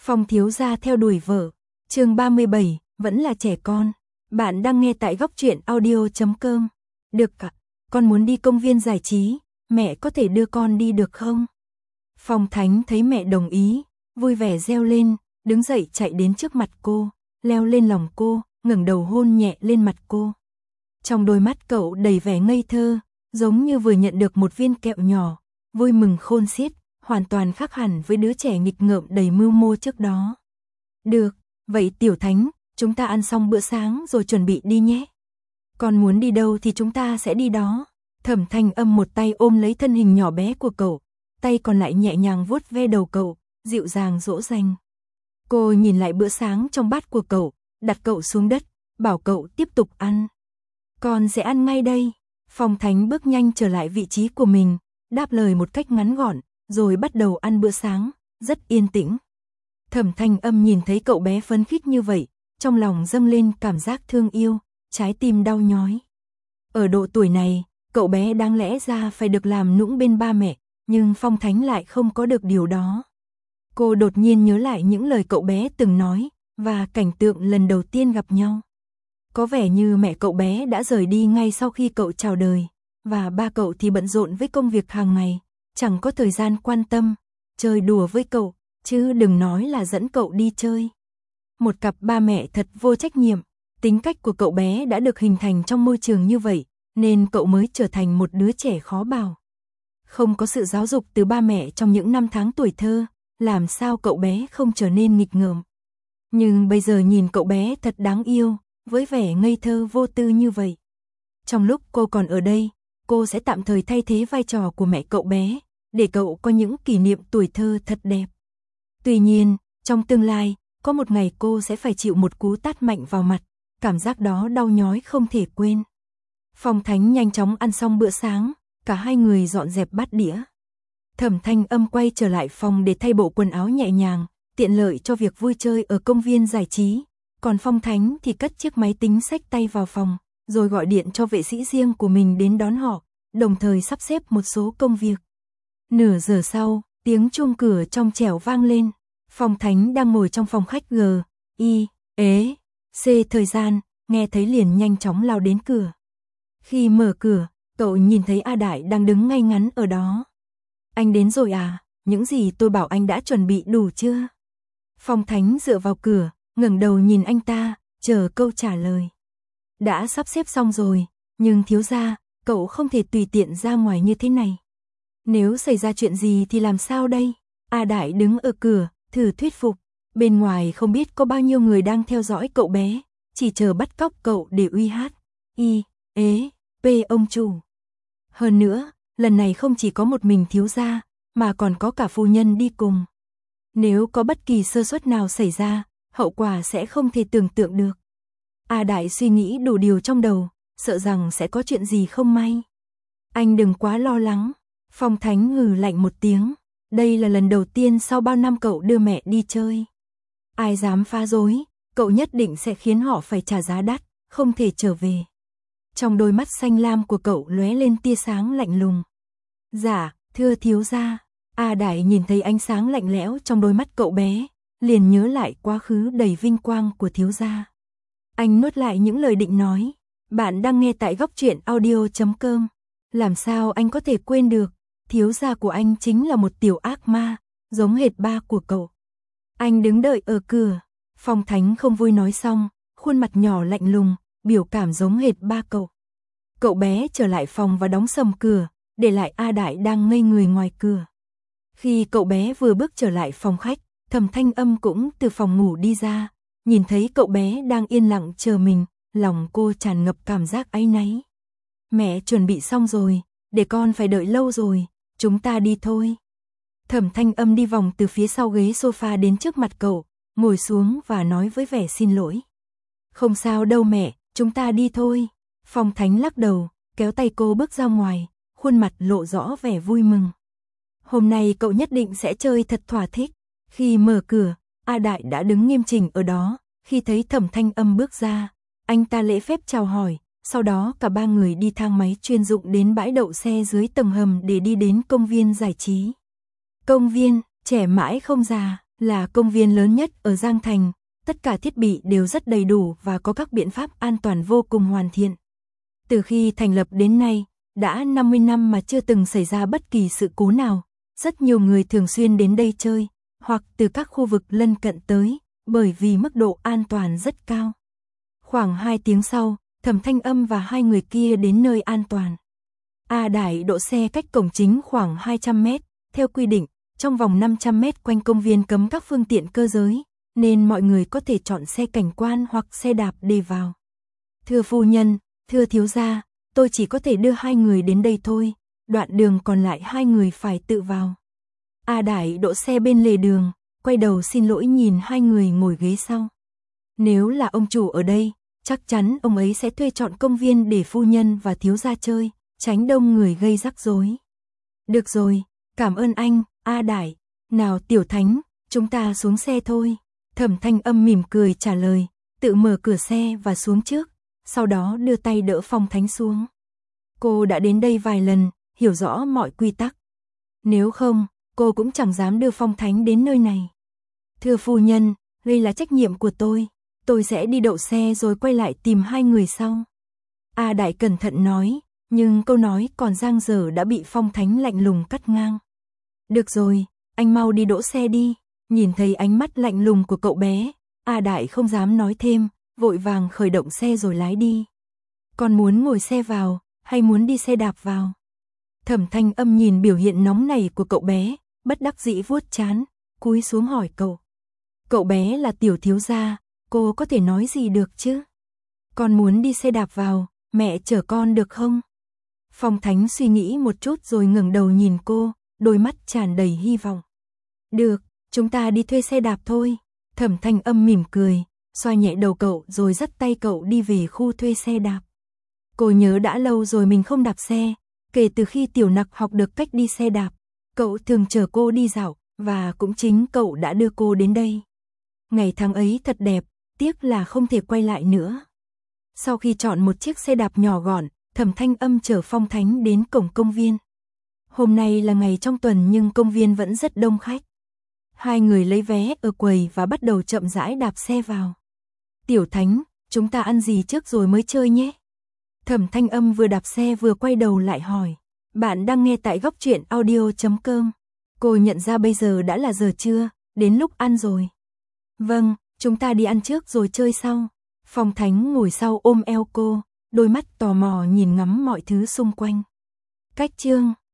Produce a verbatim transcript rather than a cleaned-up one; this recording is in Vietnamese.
Phong thiếu gia theo đuổi vợ. Chương ba mươi bảy, vẫn là trẻ con. Bạn đang nghe tại góc truyện audio chấm com. Được ạ, con muốn đi công viên giải trí, mẹ có thể đưa con đi được không? Phong Thánh thấy mẹ đồng ý, vui vẻ reo lên, đứng dậy chạy đến trước mặt cô, leo lên lòng cô, ngẩng đầu hôn nhẹ lên mặt cô. Trong đôi mắt cậu đầy vẻ ngây thơ, giống như vừa nhận được một viên kẹo nhỏ, vui mừng khôn xiết, hoàn toàn khác hẳn với đứa trẻ nghịch ngợm đầy mưu mô trước đó. Được, vậy Tiểu Thánh, chúng ta ăn xong bữa sáng rồi chuẩn bị đi nhé. Con muốn đi đâu thì chúng ta sẽ đi đó. Thẩm Thanh Âm một tay ôm lấy thân hình nhỏ bé của cậu, tay còn lại nhẹ nhàng vuốt ve đầu cậu, dịu dàng dỗ dành. Cô nhìn lại bữa sáng trong bát của cậu, đặt cậu xuống đất, bảo cậu tiếp tục ăn. Con sẽ ăn ngay đây. Phong Thánh bước nhanh trở lại vị trí của mình, đáp lời một cách ngắn gọn, rồi bắt đầu ăn bữa sáng, rất yên tĩnh. Thẩm Thanh Âm nhìn thấy cậu bé phấn khích như vậy, trong lòng dâng lên cảm giác thương yêu, trái tim đau nhói. Ở độ tuổi này, cậu bé đáng lẽ ra phải được làm nũng bên ba mẹ, nhưng Phong Thánh lại không có được điều đó. Cô đột nhiên nhớ lại những lời cậu bé từng nói, và cảnh tượng lần đầu tiên gặp nhau. Có vẻ như mẹ cậu bé đã rời đi ngay sau khi cậu chào đời, và ba cậu thì bận rộn với công việc hàng ngày, chẳng có thời gian quan tâm, chơi đùa với cậu, chứ đừng nói là dẫn cậu đi chơi. Một cặp ba mẹ thật vô trách nhiệm, tính cách của cậu bé đã được hình thành trong môi trường như vậy, nên cậu mới trở thành một đứa trẻ khó bảo. Không có sự giáo dục từ ba mẹ trong những năm tháng tuổi thơ, làm sao cậu bé không trở nên nghịch ngợm. Nhưng bây giờ nhìn cậu bé thật đáng yêu, với vẻ ngây thơ vô tư như vậy. Trong lúc cô còn ở đây, cô sẽ tạm thời thay thế vai trò của mẹ cậu bé, để cậu có những kỷ niệm tuổi thơ thật đẹp. Tuy nhiên, trong tương lai, có một ngày cô sẽ phải chịu một cú tát mạnh vào mặt, cảm giác đó đau nhói không thể quên. Phong Thánh nhanh chóng ăn xong bữa sáng, cả hai người dọn dẹp bát đĩa. Thẩm Thanh Âm quay trở lại phòng để thay bộ quần áo nhẹ nhàng, tiện lợi cho việc vui chơi ở công viên giải trí. Còn Phong Thánh thì cất chiếc máy tính xách tay vào phòng, rồi gọi điện cho vệ sĩ riêng của mình đến đón họ, đồng thời sắp xếp một số công việc. Nửa giờ sau, tiếng chuông cửa trong trẻo vang lên. Phong Thánh đang ngồi trong phòng khách G, I, ế, C thời gian, nghe thấy liền nhanh chóng lao đến cửa. Khi mở cửa, cậu nhìn thấy A Đại đang đứng ngay ngắn ở đó. Anh đến rồi à, những gì tôi bảo anh đã chuẩn bị đủ chưa? Phong Thánh dựa vào cửa, ngẩng đầu nhìn anh ta, chờ câu trả lời. Đã sắp xếp xong rồi, nhưng thiếu gia, cậu không thể tùy tiện ra ngoài như thế này. Nếu xảy ra chuyện gì thì làm sao đây? A Đại đứng ở cửa, thử thuyết phục. Bên ngoài không biết có bao nhiêu người đang theo dõi cậu bé, chỉ chờ bắt cóc cậu để uy hát. I, ế, P ông chủ. Hơn nữa, lần này không chỉ có một mình thiếu gia, mà còn có cả phu nhân đi cùng. Nếu có bất kỳ sơ suất nào xảy ra, hậu quả sẽ không thể tưởng tượng được. A Đại suy nghĩ đủ điều trong đầu, sợ rằng sẽ có chuyện gì không may. Anh đừng quá lo lắng. Phong Thánh hừ lạnh một tiếng. Đây là lần đầu tiên sau bao năm cậu đưa mẹ đi chơi. Ai dám phá rối, cậu nhất định sẽ khiến họ phải trả giá đắt, không thể trở về. Trong đôi mắt xanh lam của cậu lóe lên tia sáng lạnh lùng. Dạ, thưa thiếu gia. A Đại nhìn thấy ánh sáng lạnh lẽo trong đôi mắt cậu bé, liền nhớ lại quá khứ đầy vinh quang của thiếu gia. Anh nuốt lại những lời định nói. Bạn đang nghe tại góc truyện audio chấm com. Làm sao anh có thể quên được, thiếu gia của anh chính là một tiểu ác ma, giống hệt ba của cậu. Anh đứng đợi ở cửa. Phong Thánh không vui nói xong, khuôn mặt nhỏ lạnh lùng, biểu cảm giống hệt ba cậu. Cậu bé trở lại phòng và đóng sầm cửa, để lại A Đại đang ngây người ngoài cửa. Khi cậu bé vừa bước trở lại phòng khách, Thẩm Thanh Âm cũng từ phòng ngủ đi ra, nhìn thấy cậu bé đang yên lặng chờ mình, lòng cô tràn ngập cảm giác áy náy. Mẹ chuẩn bị xong rồi, để con phải đợi lâu rồi, chúng ta đi thôi. Thẩm Thanh Âm đi vòng từ phía sau ghế sofa đến trước mặt cậu, ngồi xuống và nói với vẻ xin lỗi. Không sao đâu mẹ, chúng ta đi thôi. Phong Thánh lắc đầu, kéo tay cô bước ra ngoài, khuôn mặt lộ rõ vẻ vui mừng. Hôm nay cậu nhất định sẽ chơi thật thỏa thích. Khi mở cửa, A Đại đã đứng nghiêm chỉnh ở đó, khi thấy Thẩm Thanh Âm bước ra, anh ta lễ phép chào hỏi, sau đó cả ba người đi thang máy chuyên dụng đến bãi đậu xe dưới tầng hầm để đi đến công viên giải trí. Công viên, trẻ mãi không già, Là công viên lớn nhất ở Giang Thành, tất cả thiết bị đều rất đầy đủ và có các biện pháp an toàn vô cùng hoàn thiện. Từ khi thành lập đến nay, đã năm mươi năm mà chưa từng xảy ra bất kỳ sự cố nào. Rất nhiều người thường xuyên đến đây chơi, hoặc từ các khu vực lân cận tới, bởi vì mức độ an toàn rất cao. Khoảng hai tiếng sau, Thẩm Thanh Âm và hai người kia đến nơi an toàn. A Đại đỗ xe cách cổng chính khoảng hai trăm mét, theo quy định, trong vòng năm trăm mét quanh công viên cấm các phương tiện cơ giới, nên mọi người có thể chọn xe cảnh quan hoặc xe đạp để vào. Thưa phu nhân, thưa thiếu gia, tôi chỉ có thể đưa hai người đến đây thôi, đoạn đường còn lại hai người phải tự vào. A Đại đỗ xe bên lề đường, quay đầu xin lỗi nhìn hai người ngồi ghế sau. Nếu là ông chủ ở đây, chắc chắn ông ấy sẽ thuê chọn công viên để phu nhân và thiếu gia chơi, tránh đông người gây rắc rối. Được rồi, cảm ơn anh, A Đại. Nào Tiểu Thánh, chúng ta xuống xe thôi. Thẩm Thanh Âm mỉm cười trả lời, tự mở cửa xe và xuống trước, sau đó đưa tay đỡ Phong Thánh xuống. Cô đã đến đây vài lần, hiểu rõ mọi quy tắc. Nếu không, cô cũng chẳng dám đưa Phong Thánh đến nơi này. Thưa phu nhân, đây là trách nhiệm của tôi, tôi sẽ đi đậu xe rồi quay lại tìm hai người sau. A Đại cẩn thận nói, nhưng câu nói còn dang dở đã bị Phong Thánh lạnh lùng cắt ngang. Được rồi, anh mau đi đỗ xe đi. Nhìn thấy ánh mắt lạnh lùng của cậu bé, A Đại không dám nói thêm, vội vàng khởi động xe rồi lái đi. Con muốn ngồi xe vào, hay muốn đi xe đạp vào? Thẩm Thanh Âm nhìn biểu hiện nóng này của cậu bé, bất đắc dĩ vuốt trán, cúi xuống hỏi cậu. Cậu bé là tiểu thiếu gia, cô có thể nói gì được chứ? Con muốn đi xe đạp vào, mẹ chở con được không? Phong Thánh suy nghĩ một chút rồi ngẩng đầu nhìn cô, đôi mắt tràn đầy hy vọng. Được, chúng ta đi thuê xe đạp thôi. Thẩm Thanh Âm mỉm cười, xoa nhẹ đầu cậu rồi dắt tay cậu đi về khu thuê xe đạp. Cô nhớ đã lâu rồi mình không đạp xe, kể từ khi Tiểu Nặc học được cách đi xe đạp, cậu thường chở cô đi dạo, và cũng chính cậu đã đưa cô đến đây. Ngày tháng ấy thật đẹp, tiếc là không thể quay lại nữa. Sau khi chọn một chiếc xe đạp nhỏ gọn, Thẩm Thanh Âm chở Phong Thánh đến cổng công viên. Hôm nay là ngày trong tuần nhưng công viên vẫn rất đông khách. Hai người lấy vé ở quầy và bắt đầu chậm rãi đạp xe vào. Tiểu Thánh, chúng ta ăn gì trước rồi mới chơi nhé? Thẩm Thanh Âm vừa đạp xe vừa quay đầu lại hỏi. Bạn đang nghe tại góc truyện audio chấm com. Cô nhận ra bây giờ đã là giờ trưa, đến lúc ăn rồi. Vâng, chúng ta đi ăn trước rồi chơi sau. Phong Thánh ngồi sau ôm eo cô, đôi mắt tò mò nhìn ngắm mọi thứ xung quanh. Cách chương